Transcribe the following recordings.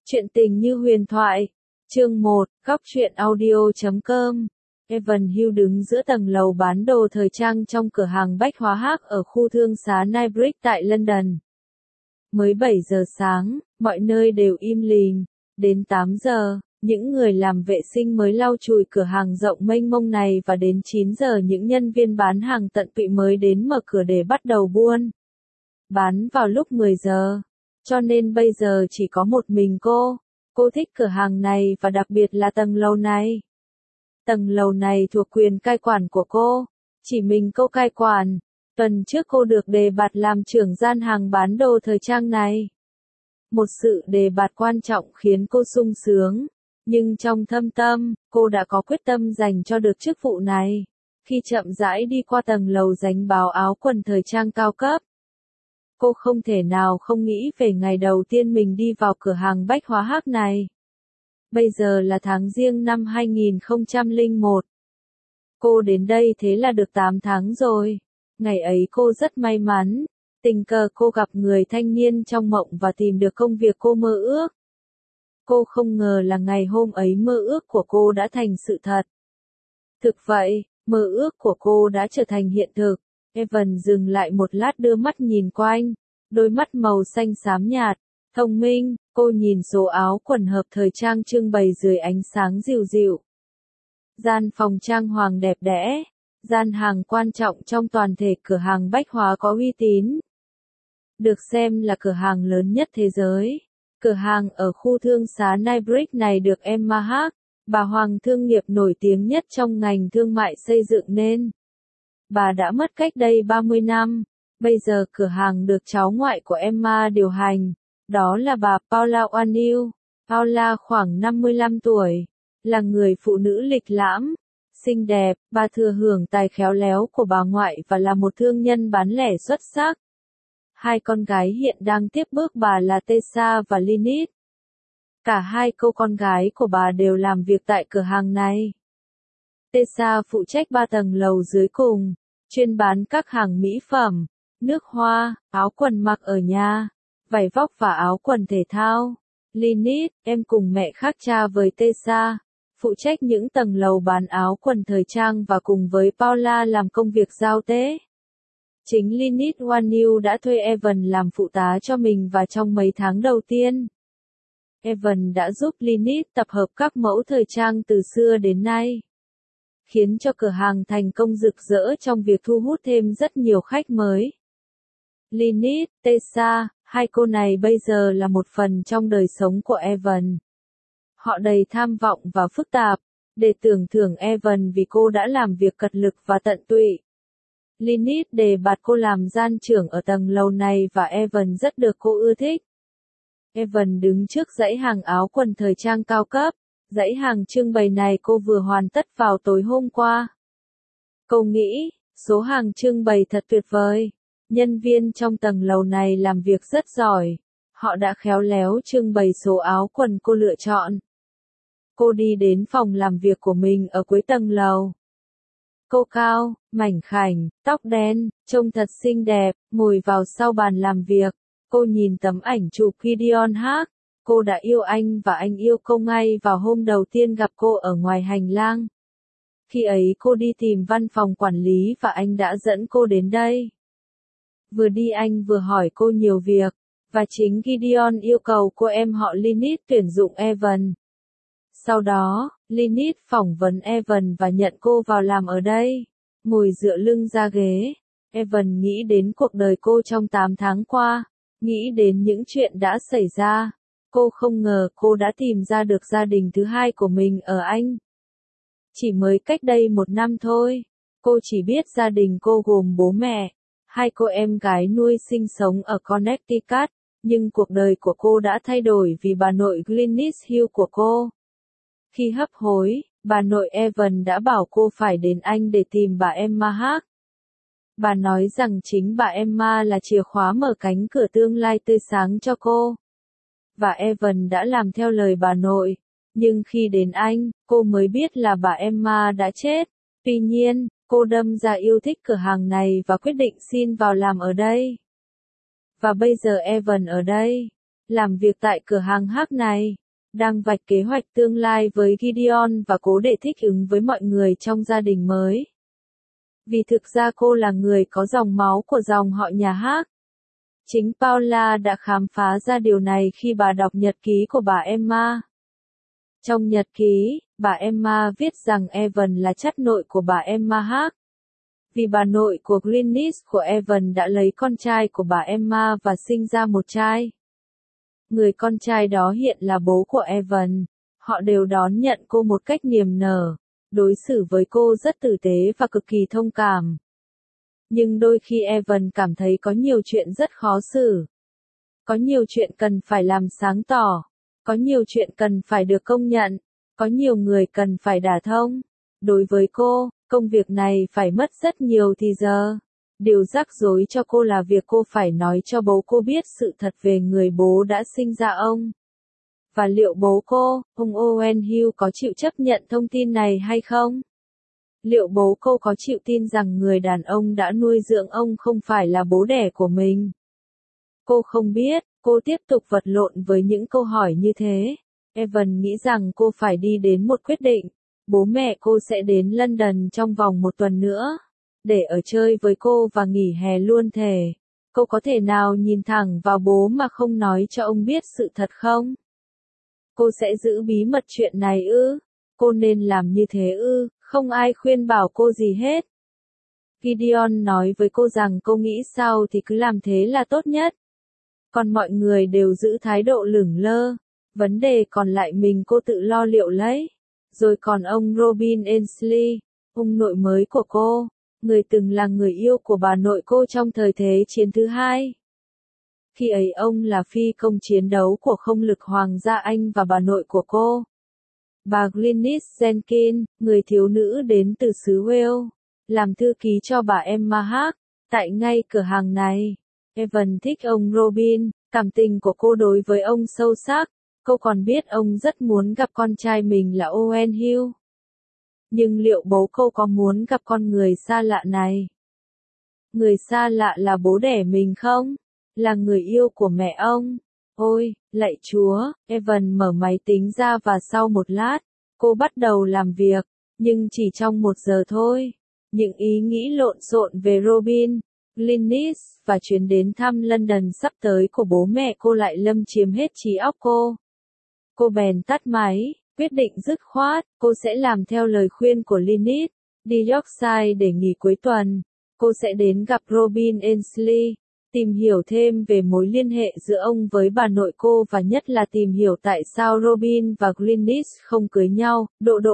Chuyện tình như huyền thoại. Chương 1, góc truyện audio.com. Evan Hill đứng giữa tầng lầu bán đồ thời trang trong cửa hàng bách hóa Hắc ở khu thương xá Knightsbridge tại London. Mới 7 giờ sáng, mọi nơi đều im lìm. Đến 8 giờ, những người làm vệ sinh mới lau chùi cửa hàng rộng mênh mông này và đến 9 giờ những nhân viên bán hàng tận tụy mới đến mở cửa để bắt đầu buôn bán vào lúc 10 giờ. Cho nên bây giờ chỉ có một mình cô. Cô thích cửa hàng này và đặc biệt là tầng lầu này. Tầng lầu này thuộc quyền cai quản của cô. Chỉ mình cô cai quản. Tuần trước cô được đề bạt làm trưởng gian hàng bán đồ thời trang này. Một sự đề bạt quan trọng khiến cô sung sướng. Nhưng trong thâm tâm, cô đã có quyết tâm dành cho được chức vụ này. Khi chậm rãi đi qua tầng lầu dánh báo áo quần thời trang cao cấp, cô không thể nào không nghĩ về ngày đầu tiên mình đi vào cửa hàng bách hóa Hắc này. Bây giờ là tháng Giêng năm 2001. Cô đến đây thế là được 8 tháng rồi. Ngày ấy cô rất may mắn. Tình cờ cô gặp người thanh niên trong mộng và tìm được công việc cô mơ ước. Cô không ngờ là ngày hôm ấy mơ ước của cô đã thành sự thật. Thực vậy, mơ ước của cô đã trở thành hiện thực. Evan dừng lại một lát đưa mắt nhìn quanh, đôi mắt màu xanh xám nhạt, thông minh, cô nhìn số áo quần hợp thời trang trưng bày dưới ánh sáng dịu dịu. Gian phòng trang hoàng đẹp đẽ, gian hàng quan trọng trong toàn thể cửa hàng bách hóa có uy tín. Được xem là cửa hàng lớn nhất thế giới. Cửa hàng ở khu thương xá Knightsbridge này được Emma Hart, bà hoàng thương nghiệp nổi tiếng nhất trong ngành thương mại xây dựng nên. Bà đã mất cách đây 30 năm, bây giờ cửa hàng được cháu ngoại của Emma điều hành, đó là bà Paula O'Neill. Paula khoảng 55 tuổi, là người phụ nữ lịch lãm, xinh đẹp, bà thừa hưởng tài khéo léo của bà ngoại và là một thương nhân bán lẻ xuất sắc. Hai con gái hiện đang tiếp bước bà là Tessa và Lynette. Cả hai cô con gái của bà đều làm việc tại cửa hàng này. Tessa phụ trách 3 tầng lầu dưới cùng, chuyên bán các hàng mỹ phẩm, nước hoa, áo quần mặc ở nhà, vải vóc và áo quần thể thao. Lynette, em cùng mẹ khác cha với Tessa, phụ trách những tầng lầu bán áo quần thời trang và cùng với Paula làm công việc giao tế. Chính Lynette O'Neill đã thuê Evan làm phụ tá cho mình và trong mấy tháng đầu tiên, Evan đã giúp Lynette tập hợp các mẫu thời trang từ xưa đến nay, khiến cho cửa hàng thành công rực rỡ trong việc thu hút thêm rất nhiều khách mới. Lynette, Tessa, hai cô này bây giờ là một phần trong đời sống của Evan. Họ đầy tham vọng và phức tạp, để tưởng thưởng Evan vì cô đã làm việc cật lực và tận tụy. Lynette đề bạt cô làm gian trưởng ở tầng lầu này và Evan rất được cô ưa thích. Evan đứng trước dãy hàng áo quần thời trang cao cấp. Dãy hàng trưng bày này cô vừa hoàn tất vào tối hôm qua. Cô nghĩ, số hàng trưng bày thật tuyệt vời. Nhân viên trong tầng lầu này làm việc rất giỏi. Họ đã khéo léo trưng bày số áo quần cô lựa chọn. Cô đi đến phòng làm việc của mình ở cuối tầng lầu. Cô cao, mảnh khảnh, tóc đen, trông thật xinh đẹp, ngồi vào sau bàn làm việc. Cô nhìn tấm ảnh chụp Gideon Hart. Cô đã yêu anh và anh yêu cô ngay vào hôm đầu tiên gặp cô ở ngoài hành lang. Khi ấy cô đi tìm văn phòng quản lý và anh đã dẫn cô đến đây. Vừa đi anh vừa hỏi cô nhiều việc, và chính Gideon yêu cầu cô em họ Lynette tuyển dụng Evan. Sau đó, Lynette phỏng vấn Evan và nhận cô vào làm ở đây. Ngồi dựa lưng ra ghế, Evan nghĩ đến cuộc đời cô trong 8 tháng qua, nghĩ đến những chuyện đã xảy ra. Cô không ngờ cô đã tìm ra được gia đình thứ hai của mình ở Anh. Chỉ mới cách đây 1 năm thôi, cô chỉ biết gia đình cô gồm bố mẹ, 2 cô em gái nuôi sinh sống ở Connecticut, nhưng cuộc đời của cô đã thay đổi vì bà nội Glynis Hill của cô. Khi hấp hối, bà nội Evan đã bảo cô phải đến Anh để tìm bà Emma Hart. Bà nói rằng chính bà Emma là chìa khóa mở cánh cửa tương lai tươi sáng cho cô. Và Evan đã làm theo lời bà nội. Nhưng khi đến Anh, cô mới biết là bà Emma đã chết. Tuy nhiên, cô đâm ra yêu thích cửa hàng này và quyết định xin vào làm ở đây. Và bây giờ Evan ở đây. làm việc tại cửa hàng hát này, đang vạch kế hoạch tương lai với Gideon và cố để thích ứng với mọi người trong gia đình mới. Vì thực ra cô là người có dòng máu của dòng họ nhà hát. Chính Paula đã khám phá ra điều này khi bà đọc nhật ký của bà Emma. Trong nhật ký, bà Emma viết rằng Evan là chất nội của bà Emma hát. Vì bà nội của Glynis của Evan đã lấy con trai của bà Emma và sinh ra một trai. Người con trai đó hiện là bố của Evan. Họ đều đón nhận cô một cách niềm nở, đối xử với cô rất tử tế và cực kỳ thông cảm. Nhưng đôi khi Evan cảm thấy có nhiều chuyện rất khó xử. Có nhiều chuyện cần phải làm sáng tỏ. Có nhiều chuyện cần phải được công nhận. Có nhiều người cần phải đả thông. Đối với cô, công việc này phải mất rất nhiều thì giờ. Điều rắc rối cho cô là việc cô phải nói cho bố cô biết sự thật về người bố đã sinh ra ông. Và liệu bố cô, ông Owen Hill có chịu chấp nhận thông tin này hay không? Liệu bố cô có chịu tin rằng người đàn ông đã nuôi dưỡng ông không phải là bố đẻ của mình? Cô không biết, cô tiếp tục vật lộn với những câu hỏi như thế. Evan nghĩ rằng cô phải đi đến một quyết định. Bố mẹ cô sẽ đến London trong vòng một tuần nữa, để ở chơi với cô và nghỉ hè luôn thề. Cô có thể nào nhìn thẳng vào bố mà không nói cho ông biết sự thật không? Cô sẽ giữ bí mật chuyện này ư? Cô nên làm như thế ư? Không ai khuyên bảo cô gì hết. Gideon nói với cô rằng cô nghĩ sao thì cứ làm thế là tốt nhất. Còn mọi người đều giữ thái độ lửng lơ. Vấn đề còn lại mình cô tự lo liệu lấy. Rồi còn ông Robin Ainsley, ông nội mới của cô, người từng là người yêu của bà nội cô trong thời Thế chiến thứ hai. Khi ấy ông là phi công chiến đấu của không lực Hoàng gia Anh và bà nội của cô. Bà Glynis Jenkins, người thiếu nữ đến từ xứ Wales, làm thư ký cho bà Emma hát, tại ngay cửa hàng này. Evan thích ông Robin, cảm tình của cô đối với ông sâu sắc. Cô còn biết ông rất muốn gặp con trai mình là Owen Hill. Nhưng liệu bố cô có muốn gặp con người xa lạ này? Người xa lạ là bố đẻ mình không? Là người yêu của mẹ ông? Ôi, lạy Chúa, Evan mở máy tính ra và sau một lát, cô bắt đầu làm việc, nhưng chỉ trong 1 giờ thôi. Những ý nghĩ lộn xộn về Robin, Glynis và chuyến đến thăm London sắp tới của bố mẹ cô lại lâm chiếm hết trí óc cô. Cô bèn tắt máy, quyết định dứt khoát, cô sẽ làm theo lời khuyên của Glynis, đi Yorkshire để nghỉ cuối tuần. Cô sẽ đến gặp Robin Ainsley, tìm hiểu thêm về mối liên hệ giữa ông với bà nội cô và nhất là tìm hiểu tại sao Robin và Glynis không cưới nhau.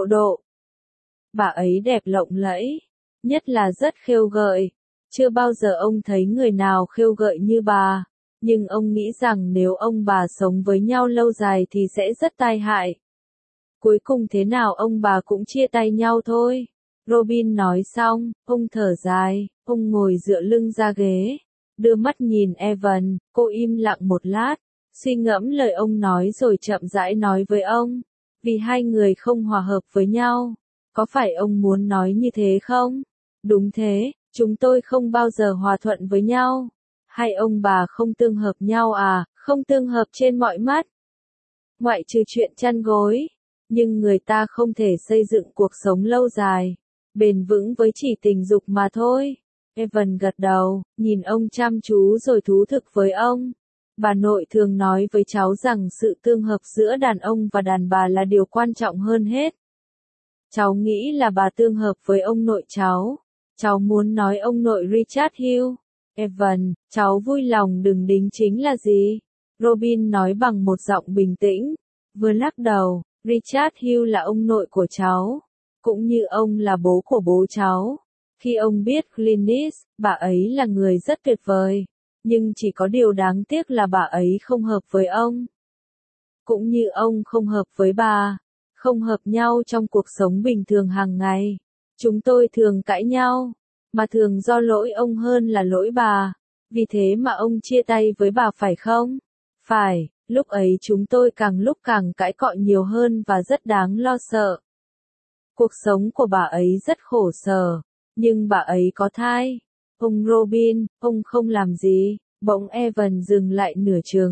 Bà ấy đẹp lộng lẫy, nhất là rất khêu gợi. Chưa bao giờ ông thấy người nào khêu gợi như bà. Nhưng ông nghĩ rằng nếu ông bà sống với nhau lâu dài thì sẽ rất tai hại. Cuối cùng thế nào ông bà cũng chia tay nhau thôi. Robin nói xong, ông thở dài, ông ngồi dựa lưng ra ghế, đưa mắt nhìn Evan, cô im lặng một lát, suy ngẫm lời ông nói rồi chậm rãi nói với ông, vì hai người không hòa hợp với nhau. Có phải ông muốn nói như thế không? Đúng thế, chúng tôi không bao giờ hòa thuận với nhau. Hai ông bà không tương hợp nhau à, không tương hợp trên mọi mắt. Ngoại trừ chuyện chăn gối. Nhưng người ta không thể xây dựng cuộc sống lâu dài, bền vững với chỉ tình dục mà thôi. Evan gật đầu, nhìn ông chăm chú rồi thú thực với ông. Bà nội thường nói với cháu rằng sự tương hợp giữa đàn ông và đàn bà là điều quan trọng hơn hết. Cháu nghĩ là bà tương hợp với ông nội cháu. Cháu muốn nói ông nội Richard Hill. Evan, cháu vui lòng đừng đính chính là gì? Robin nói bằng một giọng bình tĩnh, vừa lắc đầu. Richard Hill là ông nội của cháu, cũng như ông là bố của bố cháu. Khi ông biết Glynis, bà ấy là người rất tuyệt vời, nhưng chỉ có điều đáng tiếc là bà ấy không hợp với ông. Cũng như ông không hợp với bà, không hợp nhau trong cuộc sống bình thường hàng ngày. Chúng tôi thường cãi nhau, mà thường do lỗi ông hơn là lỗi bà. Vì thế mà ông chia tay với bà phải không? Phải. Lúc ấy chúng tôi càng lúc càng cãi cọ nhiều hơn và rất đáng lo sợ. Cuộc sống của bà ấy rất khổ sở, nhưng bà ấy có thai. Ông Robin, ông không làm gì. Bỗng Evan dừng lại nửa chừng.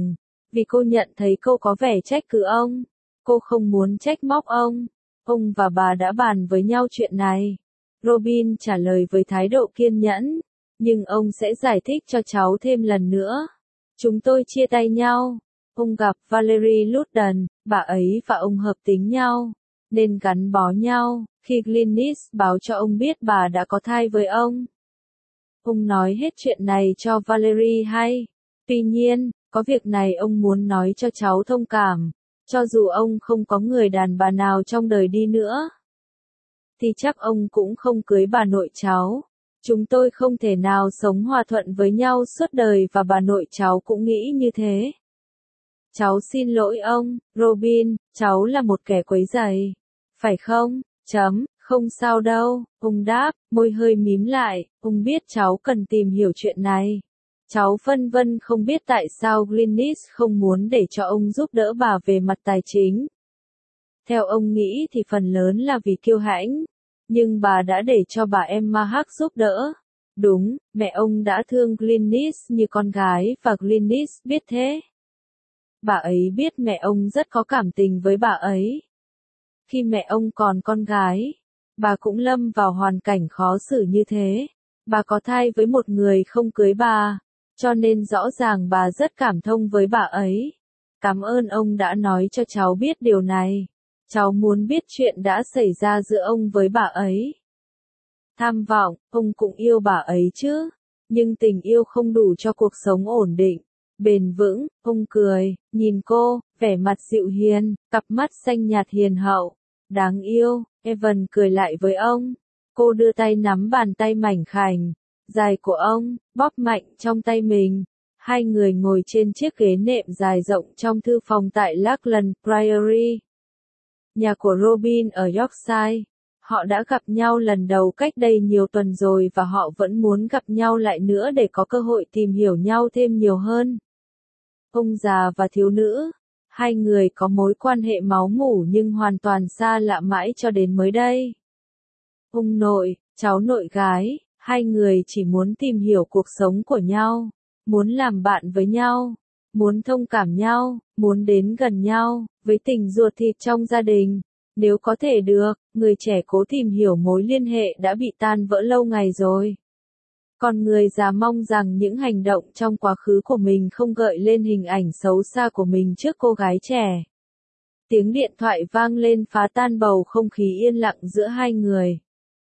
vì cô nhận thấy cô có vẻ trách cứ ông. Cô không muốn trách móc ông. Ông và bà đã bàn với nhau chuyện này. Robin trả lời với thái độ kiên nhẫn. Nhưng ông sẽ giải thích cho cháu thêm lần nữa. Chúng tôi chia tay nhau. Ông gặp Valerie Loudon, bà ấy và ông hợp tính nhau, nên gắn bó nhau. Khi Glynis báo cho ông biết bà đã có thai với ông nói hết chuyện này cho Valerie hay. Tuy nhiên, có việc này ông muốn nói cho cháu thông cảm. Cho dù ông không có người đàn bà nào trong đời đi nữa, thì chắc ông cũng không cưới bà nội cháu. Chúng tôi không thể nào sống hòa thuận với nhau suốt đời và bà nội cháu cũng nghĩ như thế. Cháu xin lỗi ông, Robin, cháu là một kẻ quấy rầy. Phải không? Không sao đâu, ông đáp, môi hơi mím lại, ông biết cháu cần tìm hiểu chuyện này. Cháu phân vân không biết tại sao Glynis không muốn để cho ông giúp đỡ bà về mặt tài chính. Theo ông nghĩ thì phần lớn là vì kiêu hãnh, nhưng bà đã để cho bà Emma Hart giúp đỡ. Đúng, mẹ ông đã thương Glynis như con gái và Glynis biết thế. Bà ấy biết mẹ ông rất có cảm tình với bà ấy. Khi mẹ ông còn con gái, bà cũng lâm vào hoàn cảnh khó xử như thế. Bà có thai với một người không cưới bà, cho nên rõ ràng bà rất cảm thông với bà ấy. Cảm ơn ông đã nói cho cháu biết điều này. Cháu muốn biết chuyện đã xảy ra giữa ông với bà ấy. Tham vọng, ông cũng yêu bà ấy chứ. Nhưng tình yêu không đủ cho cuộc sống ổn định, bền vững. Ông cười, nhìn cô, vẻ mặt dịu hiền, cặp mắt xanh nhạt hiền hậu. Đáng yêu, Evan cười lại với ông. Cô đưa tay nắm bàn tay mảnh khảnh, dài của ông, bóp mạnh trong tay mình. Hai người ngồi trên chiếc ghế nệm dài rộng trong thư phòng tại Lakeland Priory. Nhà của Robin ở Yorkshire. Họ đã gặp nhau lần đầu cách đây nhiều tuần rồi và họ vẫn muốn gặp nhau lại nữa để có cơ hội tìm hiểu nhau thêm nhiều hơn. Ông già và thiếu nữ, hai người có mối quan hệ máu mủ nhưng hoàn toàn xa lạ mãi cho đến mới đây. Ông nội, cháu nội gái, hai người chỉ muốn tìm hiểu cuộc sống của nhau, muốn làm bạn với nhau, muốn thông cảm nhau, muốn đến gần nhau, với tình ruột thịt trong gia đình. Nếu có thể được, người trẻ cố tìm hiểu mối liên hệ đã bị tan vỡ lâu ngày rồi. Còn người già mong rằng những hành động trong quá khứ của mình không gợi lên hình ảnh xấu xa của mình trước cô gái trẻ. Tiếng điện thoại vang lên phá tan bầu không khí yên lặng giữa hai người,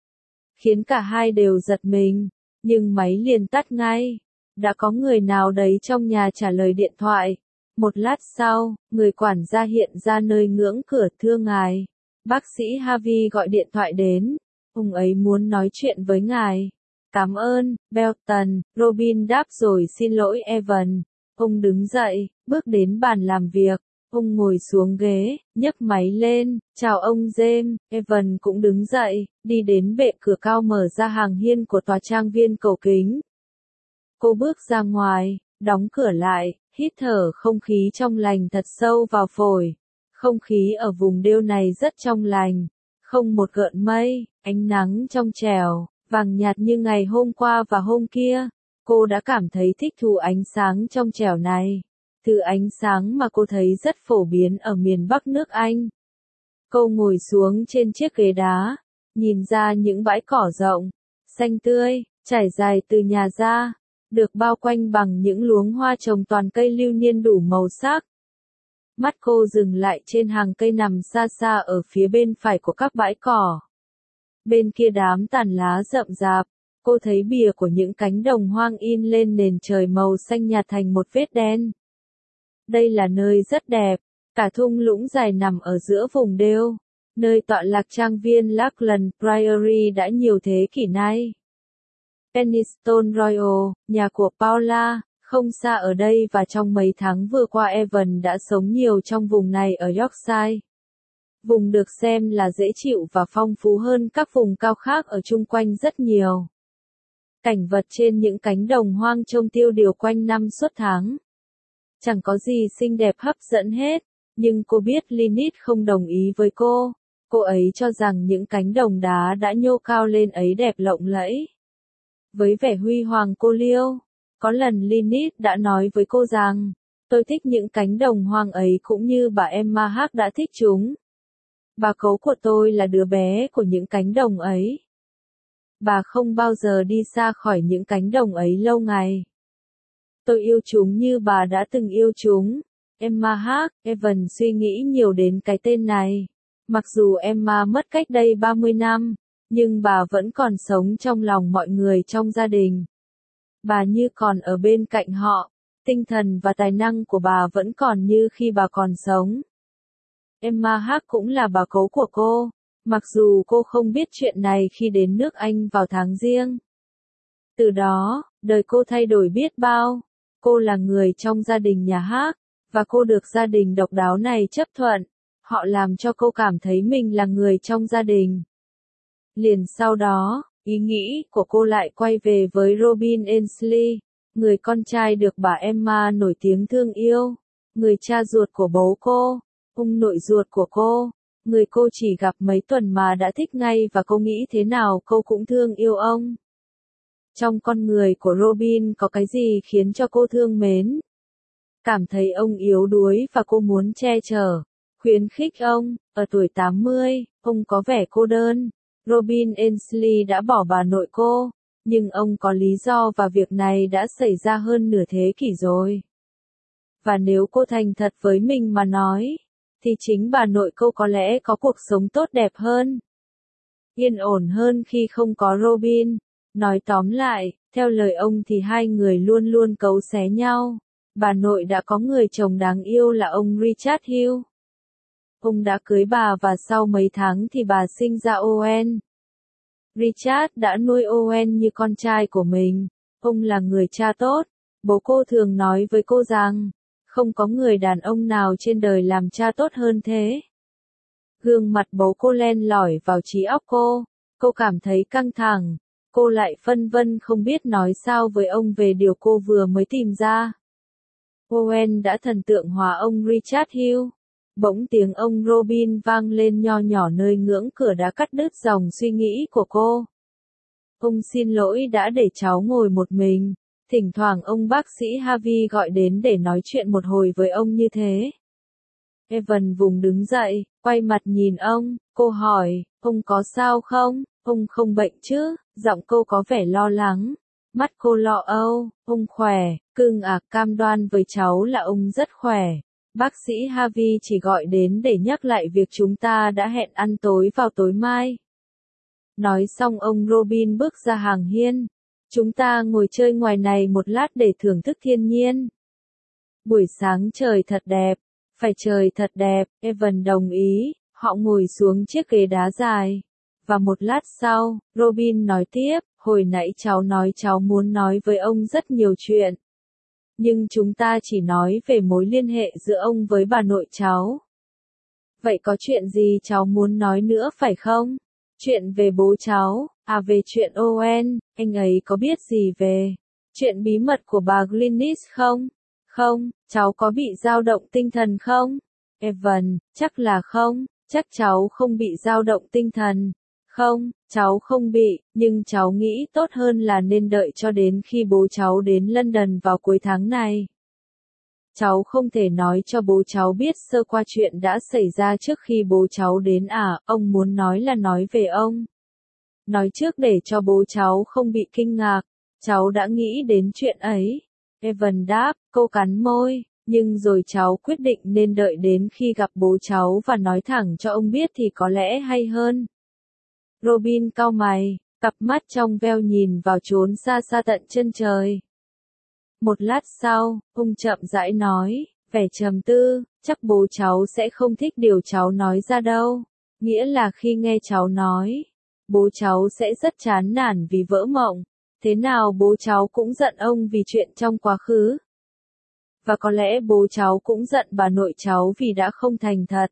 khiến cả hai đều giật mình, nhưng máy liền tắt ngay. Đã có người nào đấy trong nhà trả lời điện thoại. Một lát sau, người quản gia hiện ra nơi ngưỡng cửa. Thưa ngài, bác sĩ Harvey gọi điện thoại đến. Ông ấy muốn nói chuyện với ngài. Cảm ơn, Belton, Robin đáp rồi xin lỗi Evan. Ông đứng dậy, bước đến bàn làm việc. Ông ngồi xuống ghế, nhấc máy lên, chào ông James. Evan cũng đứng dậy, đi đến bệ cửa cao mở ra hàng hiên của tòa trang viên cầu kính. Cô bước ra ngoài, đóng cửa lại, hít thở không khí trong lành thật sâu vào phổi. Không khí ở vùng đêu này rất trong lành, không một gợn mây, ánh nắng trong trẻo, vàng nhạt như ngày hôm qua và hôm kia. Cô đã cảm thấy thích thú ánh sáng trong trẻo này. Thứ ánh sáng mà cô thấy rất phổ biến ở miền Bắc nước Anh. Cô ngồi xuống trên chiếc ghế đá, nhìn ra những bãi cỏ rộng, xanh tươi, trải dài từ nhà ra, được bao quanh bằng những luống hoa trồng toàn cây lưu niên đủ màu sắc. Mắt cô dừng lại trên hàng cây nằm xa xa ở phía bên phải của các bãi cỏ. Bên kia đám tàn lá rậm rạp, cô thấy bìa của những cánh đồng hoang in lên nền trời màu xanh nhạt thành một vết đen. Đây là nơi rất đẹp, cả thung lũng dài nằm ở giữa vùng đêu, nơi tọa lạc trang viên Lakeland Priory đã nhiều thế kỷ nay. Penistone Royal, nhà của Paula, không xa ở đây và trong mấy tháng vừa qua Evan đã sống nhiều trong vùng này ở Yorkshire. Vùng được xem là dễ chịu và phong phú hơn các vùng cao khác ở chung quanh rất nhiều. Cảnh vật trên những cánh đồng hoang trông tiêu điều quanh năm suốt tháng. Chẳng có gì xinh đẹp hấp dẫn hết, nhưng cô biết Lynette không đồng ý với cô. Cô ấy cho rằng những cánh đồng đá đã nhô cao lên ấy đẹp lộng lẫy. Với vẻ huy hoàng cô liêu, có lần Lynette đã nói với cô rằng, Tôi thích những cánh đồng hoang ấy cũng như bà Emma Hart đã thích chúng. Bà cấu của tôi là đứa bé của những cánh đồng ấy. Bà không bao giờ đi xa khỏi những cánh đồng ấy lâu ngày. Tôi yêu chúng như bà đã từng yêu chúng. Emma Hart. Evan suy nghĩ nhiều đến cái tên này. Mặc dù Emma mất cách đây 30 năm, nhưng bà vẫn còn sống trong lòng mọi người trong gia đình. Bà như còn ở bên cạnh họ, tinh thần và tài năng của bà vẫn còn như khi bà còn sống. Emma Hart cũng là bà cấu của cô, mặc dù cô không biết chuyện này khi đến nước Anh vào tháng Giêng. Từ đó, đời cô thay đổi biết bao. Cô là người trong gia đình nhà Hart, và cô được gia đình độc đáo này chấp thuận. Họ làm cho cô cảm thấy mình là người trong gia đình. Liền sau đó, ý nghĩ của cô lại quay về với Robin Ainsley, người con trai được bà Emma nổi tiếng thương yêu, người cha ruột của bố cô, ông nội ruột của cô, người cô chỉ gặp mấy tuần mà đã thích ngay và cô nghĩ thế nào cô cũng thương yêu ông. Trong con người của Robin có cái gì khiến cho cô thương mến? Cảm thấy ông yếu đuối và cô muốn che chở, khuyến khích ông. Ở tuổi 80, ông có vẻ cô đơn. Robin Ainsley đã bỏ bà nội cô, nhưng ông có lý do và việc này đã xảy ra hơn nửa thế kỷ rồi. Và nếu cô thành thật với mình mà nói, thì chính bà nội cô có lẽ có cuộc sống tốt đẹp hơn, yên ổn hơn khi không có Robin. Nói tóm lại, theo lời ông thì hai người luôn luôn cấu xé nhau. Bà nội đã có người chồng đáng yêu là ông Richard Hill. Ông đã cưới bà và sau mấy tháng thì bà sinh ra Owen. Richard đã nuôi Owen như con trai của mình. Ông là người cha tốt. Bố cô thường nói với cô rằng, không có người đàn ông nào trên đời làm cha tốt hơn thế. Gương mặt bố cô len lỏi vào trí óc cô. Cô cảm thấy căng thẳng. Cô lại phân vân không biết nói sao với ông về điều cô vừa mới tìm ra. Owen đã thần tượng hóa ông Richard Hill. Bỗng tiếng ông Robin vang lên nho nhỏ nơi ngưỡng cửa đã cắt đứt dòng suy nghĩ của cô. Ông xin lỗi đã để cháu ngồi một mình. Thỉnh thoảng ông bác sĩ Harvey gọi đến để nói chuyện một hồi với ông như thế. Evan vùng đứng dậy, quay mặt nhìn ông, cô hỏi, ông có sao không? Ông không bệnh chứ? Giọng cô có vẻ lo lắng. Mắt cô lo âu, ông khỏe, cưng à, cam đoan với cháu là ông rất khỏe. Bác sĩ Harvey chỉ gọi đến để nhắc lại việc chúng ta đã hẹn ăn tối vào tối mai. Nói xong ông Robin bước ra hàng hiên. Chúng ta ngồi chơi ngoài này một lát để thưởng thức thiên nhiên. Buổi sáng trời thật đẹp, phải trời thật đẹp, Evan đồng ý, họ ngồi xuống chiếc ghế đá dài. Và một lát sau, Robin nói tiếp, hồi nãy cháu nói cháu muốn nói với ông rất nhiều chuyện. Nhưng chúng ta chỉ nói về mối liên hệ giữa ông với bà nội cháu. Vậy có chuyện gì cháu muốn nói nữa phải không? Chuyện về bố cháu, à về chuyện Owen, anh ấy có biết gì về chuyện bí mật của bà Glynis không? Không, cháu có bị dao động tinh thần không? Evan, chắc là không, chắc cháu không bị dao động tinh thần. Không, cháu không bị, nhưng cháu nghĩ tốt hơn là nên đợi cho đến khi bố cháu đến London vào cuối tháng này. Cháu không thể nói cho bố cháu biết sơ qua chuyện đã xảy ra trước khi bố cháu đến à, ông muốn nói là nói về ông. Nói trước để cho bố cháu không bị kinh ngạc, cháu đã nghĩ đến chuyện ấy. Evan đáp, cô cắn môi, nhưng rồi cháu quyết định nên đợi đến khi gặp bố cháu và nói thẳng cho ông biết thì có lẽ hay hơn. Robin cau mày, cặp mắt trong veo nhìn vào chốn xa xa tận chân trời. Một lát sau, ông chậm rãi nói, vẻ trầm tư, chắc bố cháu sẽ không thích điều cháu nói ra đâu. Nghĩa là khi nghe cháu nói, bố cháu sẽ rất chán nản vì vỡ mộng. Thế nào bố cháu cũng giận ông vì chuyện trong quá khứ. Và có lẽ bố cháu cũng giận bà nội cháu vì đã không thành thật.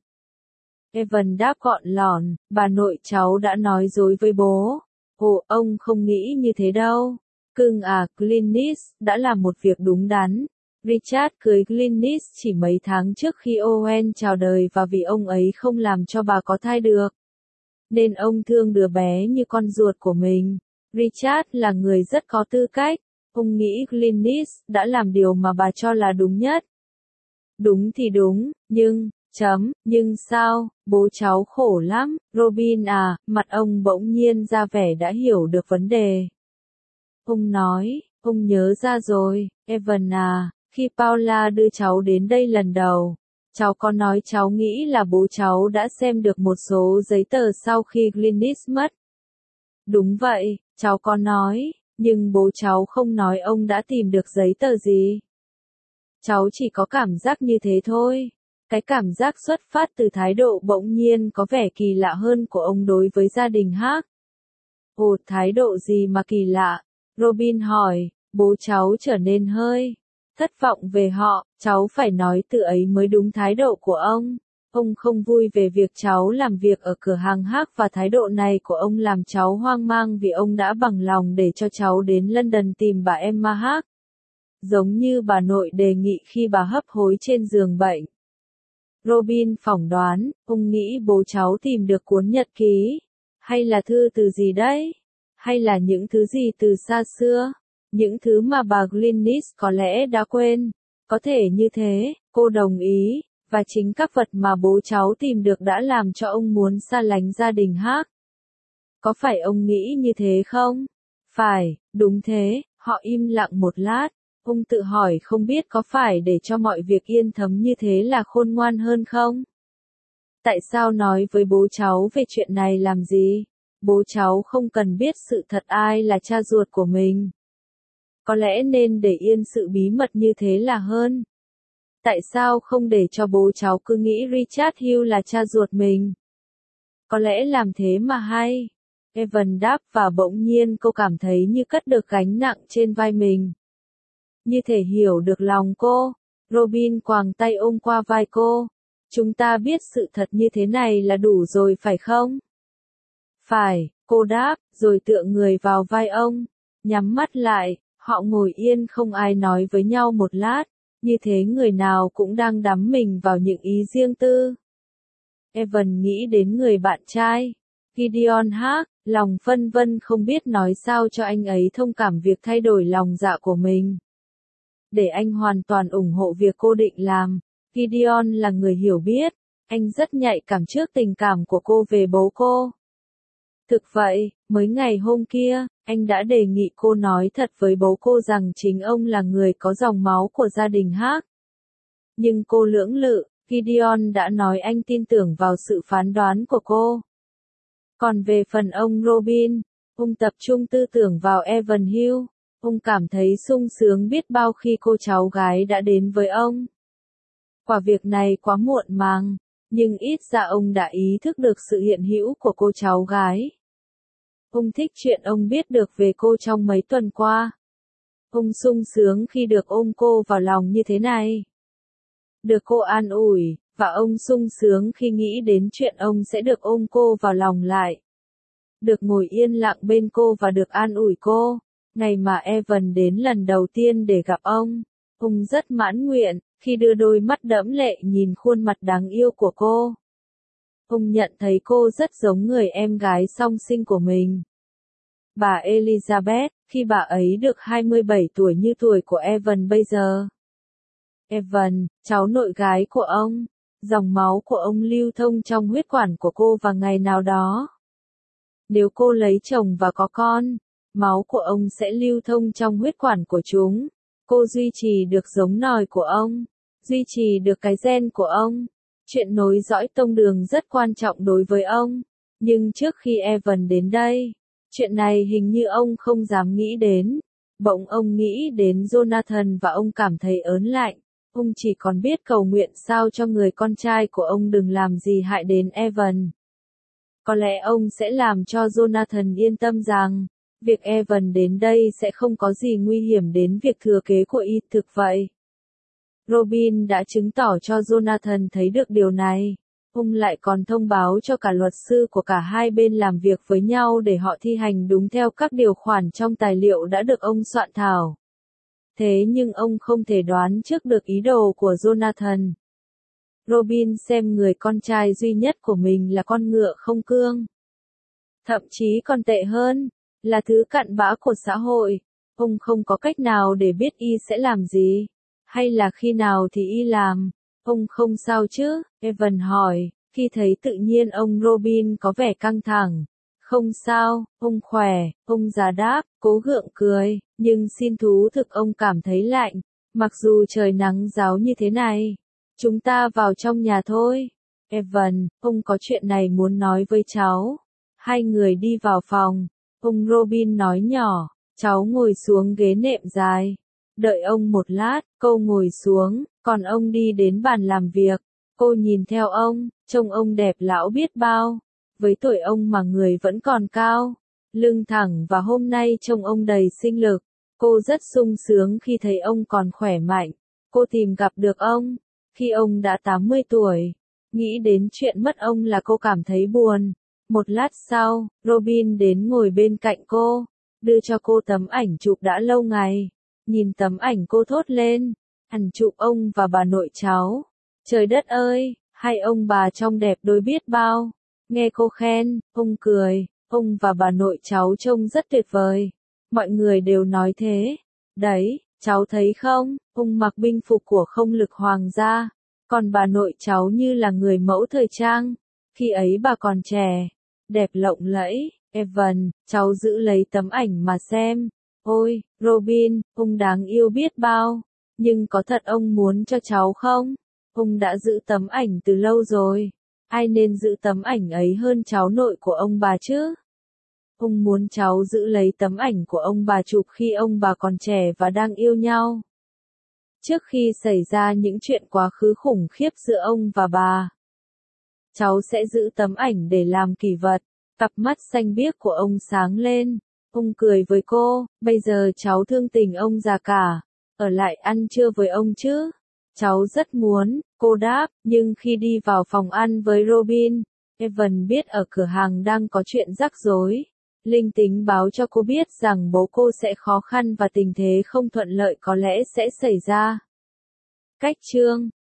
Evan đáp gọn lỏn, bà nội cháu đã nói dối với bố. Ồ, ông không nghĩ như thế đâu. Cưng à, Glynis đã làm một việc đúng đắn. Richard cưới Glynis chỉ mấy tháng trước khi Owen chào đời và vì ông ấy không làm cho bà có thai được. Nên ông thương đứa bé như con ruột của mình. Richard là người rất có tư cách. Ông nghĩ Glynis đã làm điều mà bà cho là đúng nhất. Đúng thì đúng, nhưng sao, bố cháu khổ lắm, Robin à, mặt ông bỗng nhiên ra vẻ đã hiểu được vấn đề. Ông nói, ông nhớ ra rồi, Evan à, khi Paula đưa cháu đến đây lần đầu, cháu có nói cháu nghĩ là bố cháu đã xem được một số giấy tờ sau khi Glynis mất. Đúng vậy, cháu có nói, nhưng bố cháu không nói ông đã tìm được giấy tờ gì. Cháu chỉ có cảm giác như thế thôi. Cái cảm giác xuất phát từ thái độ bỗng nhiên có vẻ kỳ lạ hơn của ông đối với gia đình Hart. Ồ, thái độ gì mà kỳ lạ? Robin hỏi, bố cháu trở nên hơi thất vọng về họ, cháu phải nói từ ấy mới đúng thái độ của ông. Ông không vui về việc cháu làm việc ở cửa hàng Hart và thái độ này của ông làm cháu hoang mang vì ông đã bằng lòng để cho cháu đến London tìm bà Emma Hart. Giống như bà nội đề nghị khi bà hấp hối trên giường bệnh. Robin phỏng đoán, ông nghĩ bố cháu tìm được cuốn nhật ký, hay là thư từ gì đấy, hay là những thứ gì từ xa xưa, những thứ mà bà Glynis có lẽ đã quên. Có thể như thế, cô đồng ý, và chính các vật mà bố cháu tìm được đã làm cho ông muốn xa lánh gia đình Hart. Có phải ông nghĩ như thế không? Phải, đúng thế, họ im lặng một lát. Ông tự hỏi không biết có phải để cho mọi việc yên thấm như thế là khôn ngoan hơn không? Tại sao nói với bố cháu về chuyện này làm gì? Bố cháu không cần biết sự thật ai là cha ruột của mình. Có lẽ nên để yên sự bí mật như thế là hơn. Tại sao không để cho bố cháu cứ nghĩ Richard Hughes là cha ruột mình? Có lẽ làm thế mà hay. Evan đáp và bỗng nhiên cô cảm thấy như cất được gánh nặng trên vai mình. Như thể hiểu được lòng cô, Robin quàng tay ôm qua vai cô. Chúng ta biết sự thật như thế này là đủ rồi phải không? Phải, cô đáp, rồi tựa người vào vai ông. Nhắm mắt lại, họ ngồi yên không ai nói với nhau một lát, như thế người nào cũng đang đắm mình vào những ý riêng tư. Evan nghĩ đến người bạn trai, Gideon Hart, lòng phân vân không biết nói sao cho anh ấy thông cảm việc thay đổi lòng dạ của mình. Để anh hoàn toàn ủng hộ việc cô định làm, Gideon là người hiểu biết, anh rất nhạy cảm trước tình cảm của cô về bố cô. Thực vậy, mới ngày hôm kia, anh đã đề nghị cô nói thật với bố cô rằng chính ông là người có dòng máu của gia đình Hart. Nhưng cô lưỡng lự, Gideon đã nói anh tin tưởng vào sự phán đoán của cô. Còn về phần ông Robin, ông tập trung tư tưởng vào Evan Hughes. Ông cảm thấy sung sướng biết bao khi cô cháu gái đã đến với ông. Quả việc này quá muộn màng, nhưng ít ra ông đã ý thức được sự hiện hữu của cô cháu gái. Ông thích chuyện ông biết được về cô trong mấy tuần qua. Ông sung sướng khi được ôm cô vào lòng như thế này. Được cô an ủi, và ông sung sướng khi nghĩ đến chuyện ông sẽ được ôm cô vào lòng lại. Được ngồi yên lặng bên cô và được an ủi cô. Ngày mà Evan đến lần đầu tiên để gặp ông rất mãn nguyện, khi đưa đôi mắt đẫm lệ nhìn khuôn mặt đáng yêu của cô. Ông nhận thấy cô rất giống người em gái song sinh của mình. Bà Elizabeth, khi bà ấy được 27 tuổi như tuổi của Evan bây giờ. Evan, cháu nội gái của ông, dòng máu của ông lưu thông trong huyết quản của cô vào ngày nào đó. Nếu cô lấy chồng và có con, máu của ông sẽ lưu thông trong huyết quản của chúng. Cô duy trì được giống nòi của ông, duy trì được cái gen của ông. Chuyện nối dõi tông đường rất quan trọng đối với ông. Nhưng trước khi Evan đến đây, chuyện này hình như ông không dám nghĩ đến. Bỗng ông nghĩ đến Jonathan và ông cảm thấy ớn lạnh. Ông chỉ còn biết cầu nguyện sao cho người con trai của ông đừng làm gì hại đến Evan. Có lẽ ông sẽ làm cho Jonathan yên tâm rằng, việc Evan đến đây sẽ không có gì nguy hiểm đến việc thừa kế của y thực vậy. Robin đã chứng tỏ cho Jonathan thấy được điều này. Ông lại còn thông báo cho cả luật sư của cả hai bên làm việc với nhau để họ thi hành đúng theo các điều khoản trong tài liệu đã được ông soạn thảo. Thế nhưng ông không thể đoán trước được ý đồ của Jonathan. Robin xem người con trai duy nhất của mình là con ngựa không cương. Thậm chí còn tệ hơn, là thứ cặn bã của xã hội. Ông không có cách nào để biết y sẽ làm gì, hay là khi nào thì y làm. Ông không sao chứ? Evan hỏi, khi thấy tự nhiên ông Robin có vẻ căng thẳng. Không sao, ông khỏe, ông già đáp, cố gượng cười, nhưng xin thú thực ông cảm thấy lạnh, mặc dù trời nắng ráo như thế này. Chúng ta vào trong nhà thôi. Evan, ông có chuyện này muốn nói với cháu. Hai người đi vào phòng. Ông Robin nói nhỏ, cháu ngồi xuống ghế nệm dài. Đợi ông một lát, cô ngồi xuống, còn ông đi đến bàn làm việc. Cô nhìn theo ông, trông ông đẹp lão biết bao. Với tuổi ông mà người vẫn còn cao, lưng thẳng và hôm nay trông ông đầy sinh lực. Cô rất sung sướng khi thấy ông còn khỏe mạnh. Cô tìm gặp được ông, khi ông đã 80 tuổi. Nghĩ đến chuyện mất ông là cô cảm thấy buồn. Một lát sau, Robin đến ngồi bên cạnh cô, đưa cho cô tấm ảnh chụp đã lâu ngày. Nhìn tấm ảnh cô thốt lên, ảnh chụp ông và bà nội cháu. Trời đất ơi, hai ông bà trông đẹp đôi biết bao. Nghe cô khen, ông cười, ông và bà nội cháu trông rất tuyệt vời. Mọi người đều nói thế. Đấy, cháu thấy không, ông mặc binh phục của không lực hoàng gia, còn bà nội cháu như là người mẫu thời trang. Khi ấy bà còn trẻ, đẹp lộng lẫy. Evan, cháu giữ lấy tấm ảnh mà xem. Ôi, Robin, ông đáng yêu biết bao. Nhưng có thật ông muốn cho cháu không? Ông đã giữ tấm ảnh từ lâu rồi. Ai nên giữ tấm ảnh ấy hơn cháu nội của ông bà chứ? Ông muốn cháu giữ lấy tấm ảnh của ông bà chụp khi ông bà còn trẻ và đang yêu nhau. Trước khi xảy ra những chuyện quá khứ khủng khiếp giữa ông và bà. Cháu sẽ giữ tấm ảnh để làm kỷ vật. Cặp mắt xanh biếc của ông sáng lên. Ông cười với cô, bây giờ cháu thương tình ông già cả. Ở lại ăn trưa với ông chứ? Cháu rất muốn, cô đáp, nhưng khi đi vào phòng ăn với Robin, Evan biết ở cửa hàng đang có chuyện rắc rối. Linh tính báo cho cô biết rằng bố cô sẽ khó khăn và tình thế không thuận lợi có lẽ sẽ xảy ra. Cách chương